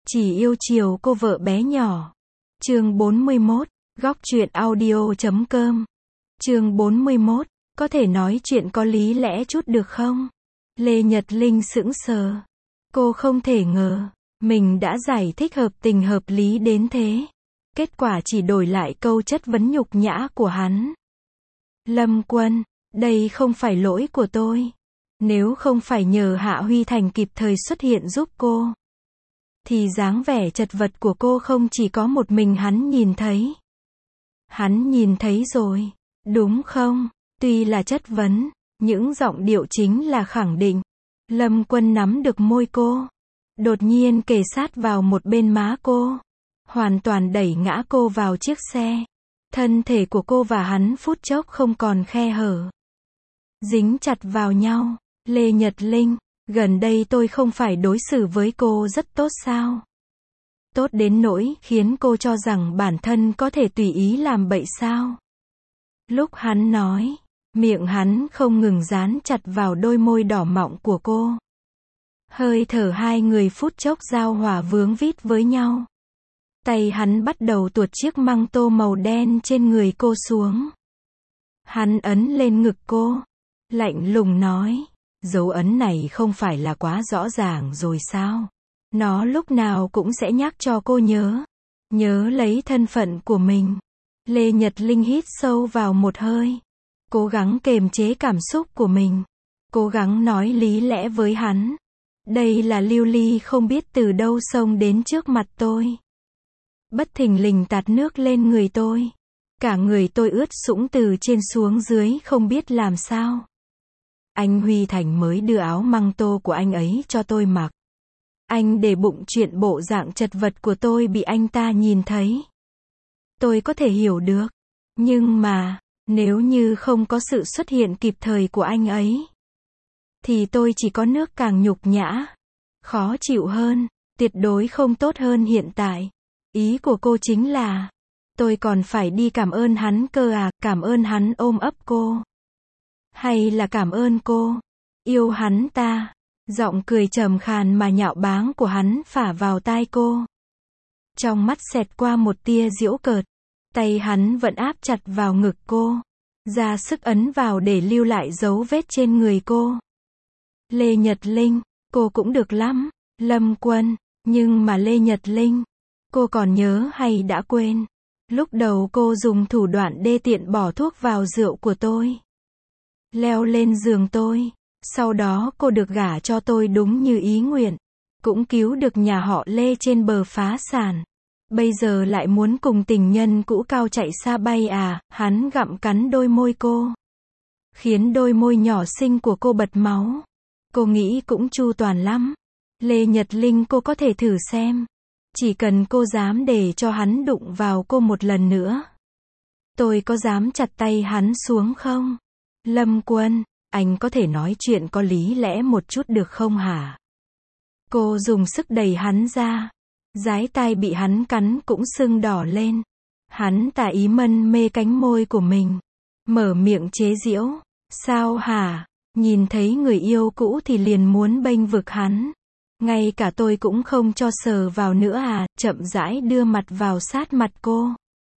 Chỉ yêu chiều cô vợ bé nhỏ. Chương 41, góc truyện audio.com. Chương 41, có thể nói chuyện có lý lẽ chút được không? Lê Nhật Linh sững sờ. Cô không thể ngờ, mình đã giải thích hợp tình hợp lý đến thế. Kết quả chỉ đổi lại câu chất vấn nhục nhã của hắn. Lâm Quân, đây không phải lỗi của tôi. Nếu không phải nhờ Hạ Huy Thành kịp thời xuất hiện giúp cô, thì dáng vẻ chật vật của cô không chỉ có một mình hắn nhìn thấy. Hắn nhìn thấy rồi, đúng không? Tuy là chất vấn, những giọng điệu chính là khẳng định. Lâm Quân nắm được môi cô, đột nhiên kề sát vào một bên má cô, hoàn toàn đẩy ngã cô vào chiếc xe. Thân thể của cô và hắn phút chốc không còn khe hở, dính chặt vào nhau. Lê Nhật Linh, gần đây tôi không phải đối xử với cô rất tốt sao? Tốt đến nỗi khiến cô cho rằng bản thân có thể tùy ý làm bậy sao? Lúc hắn nói, miệng hắn không ngừng dán chặt vào đôi môi đỏ mọng của cô. Hơi thở hai người phút chốc giao hòa vướng vít với nhau. Tay hắn bắt đầu tuột chiếc măng tô màu đen trên người cô xuống. Hắn ấn lên ngực cô, lạnh lùng nói, dấu ấn này không phải là quá rõ ràng rồi sao? Nó lúc nào cũng sẽ nhắc cho cô nhớ lấy thân phận của mình. Lê Nhật Linh hít sâu vào một hơi, cố gắng kiềm chế cảm xúc của mình, cố gắng nói lý lẽ với hắn. Đây là Lưu Ly không biết từ đâu xông đến trước mặt tôi, bất thình lình tạt nước lên người tôi. Cả người tôi ướt sũng từ trên xuống dưới không biết làm sao. Anh Huy Thành mới đưa áo măng tô của anh ấy cho tôi mặc. Anh để bụng chuyện bộ dạng chật vật của tôi bị anh ta nhìn thấy. Tôi có thể hiểu được. Nhưng mà, nếu như không có sự xuất hiện kịp thời của anh ấy, thì tôi chỉ có nước càng nhục nhã, khó chịu hơn, tuyệt đối không tốt hơn hiện tại. Ý của cô chính là, tôi còn phải đi cảm ơn hắn cơ à? Cảm ơn hắn ôm ấp cô? Hay là cảm ơn cô yêu hắn ta? Giọng cười trầm khàn mà nhạo báng của hắn phả vào tai cô. Trong mắt xẹt qua một tia giễu cợt. Tay hắn vẫn áp chặt vào ngực cô, ra sức ấn vào để lưu lại dấu vết trên người cô. Lê Nhật Linh, cô cũng được lắm, Lâm Quân, nhưng mà Lê Nhật Linh, cô còn nhớ hay đã quên? Lúc đầu cô dùng thủ đoạn đê tiện bỏ thuốc vào rượu của tôi, leo lên giường tôi, sau đó cô được gả cho tôi đúng như ý nguyện, cũng cứu được nhà họ Lê trên bờ phá sản. Bây giờ lại muốn cùng tình nhân cũ cao chạy xa bay à? Hắn gặm cắn đôi môi cô, khiến đôi môi nhỏ xinh của cô bật máu. Cô nghĩ cũng chu toàn lắm. Lê Nhật Linh, cô có thể thử xem. Chỉ cần cô dám để cho hắn đụng vào cô một lần nữa, tôi có dám chặt tay hắn xuống không? Lâm Quân, anh có thể nói chuyện có lý lẽ một chút được không hả? Cô dùng sức đẩy hắn ra. Dái tai bị hắn cắn cũng sưng đỏ lên. Hắn tà ý mân mê cánh môi của mình, mở miệng chế giễu. Sao hả? Nhìn thấy người yêu cũ thì liền muốn bênh vực hắn. Ngay cả tôi cũng không cho sờ vào nữa à? Chậm rãi đưa mặt vào sát mặt cô,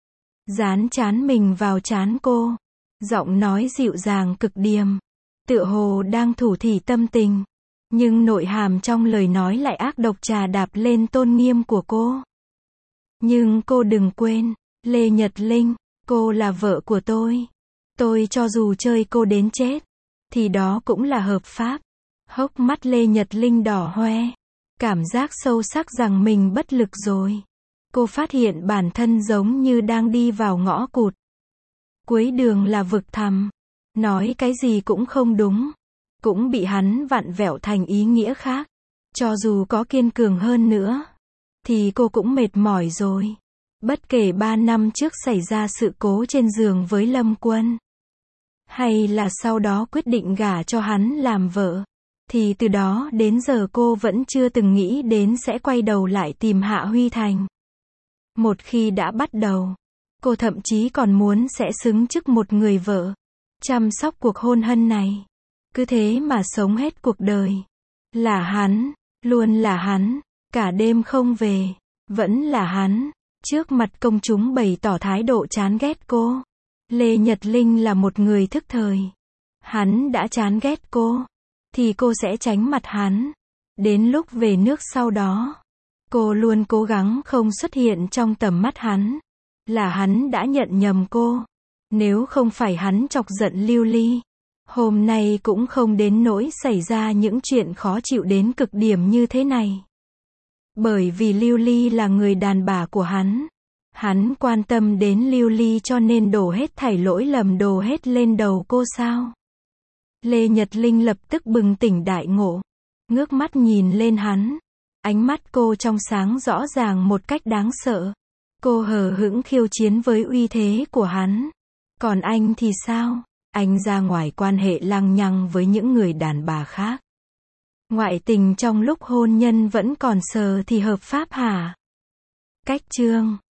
dán trán mình vào trán cô. Giọng nói dịu dàng cực điểm, tựa hồ đang thủ thỉ tâm tình. Nhưng nội hàm trong lời nói lại ác độc trà đạp lên tôn nghiêm của cô. Nhưng cô đừng quên, Lê Nhật Linh, cô là vợ của tôi. Tôi cho dù chơi cô đến chết, thì đó cũng là hợp pháp. Hốc mắt Lê Nhật Linh đỏ hoe, cảm giác sâu sắc rằng mình bất lực rồi. Cô phát hiện bản thân giống như đang đi vào ngõ cụt. Cuối đường là vực thẳm, nói cái gì cũng không đúng, cũng bị hắn vặn vẹo thành ý nghĩa khác. Cho dù có kiên cường hơn nữa, thì cô cũng mệt mỏi rồi. Bất kể 3 năm trước xảy ra sự cố trên giường với Lâm Quân, hay là sau đó quyết định gả cho hắn làm vợ, thì từ đó đến giờ cô vẫn chưa từng nghĩ đến sẽ quay đầu lại tìm Hạ Huy Thành. Một khi đã bắt đầu, cô thậm chí còn muốn sẽ xứng chức một người vợ, chăm sóc cuộc hôn nhân này. Cứ thế mà sống hết cuộc đời. Là hắn, luôn là hắn. Cả đêm không về. Vẫn là hắn. Trước mặt công chúng bày tỏ thái độ chán ghét cô. Lê Nhật Linh là một người thức thời. Hắn đã chán ghét cô, thì cô sẽ tránh mặt hắn. Đến lúc về nước sau đó, cô luôn cố gắng không xuất hiện trong tầm mắt hắn. Là hắn đã nhận nhầm cô. Nếu không phải hắn chọc giận Lưu Ly, hôm nay cũng không đến nỗi xảy ra những chuyện khó chịu đến cực điểm như thế này. Bởi vì Lưu Ly là người đàn bà của hắn. Hắn quan tâm đến Lưu Ly cho nên đổ hết thảy lỗi lầm đổ hết lên đầu cô sao? Lê Nhật Linh lập tức bừng tỉnh đại ngộ. Ngước mắt nhìn lên hắn. Ánh mắt cô trong sáng rõ ràng một cách đáng sợ. Cô hờ hững khiêu chiến với uy thế của hắn. Còn anh thì sao? Anh ra ngoài quan hệ lăng nhăng với những người đàn bà khác. Ngoại tình trong lúc hôn nhân vẫn còn sờ thì hợp pháp hả? Cách chương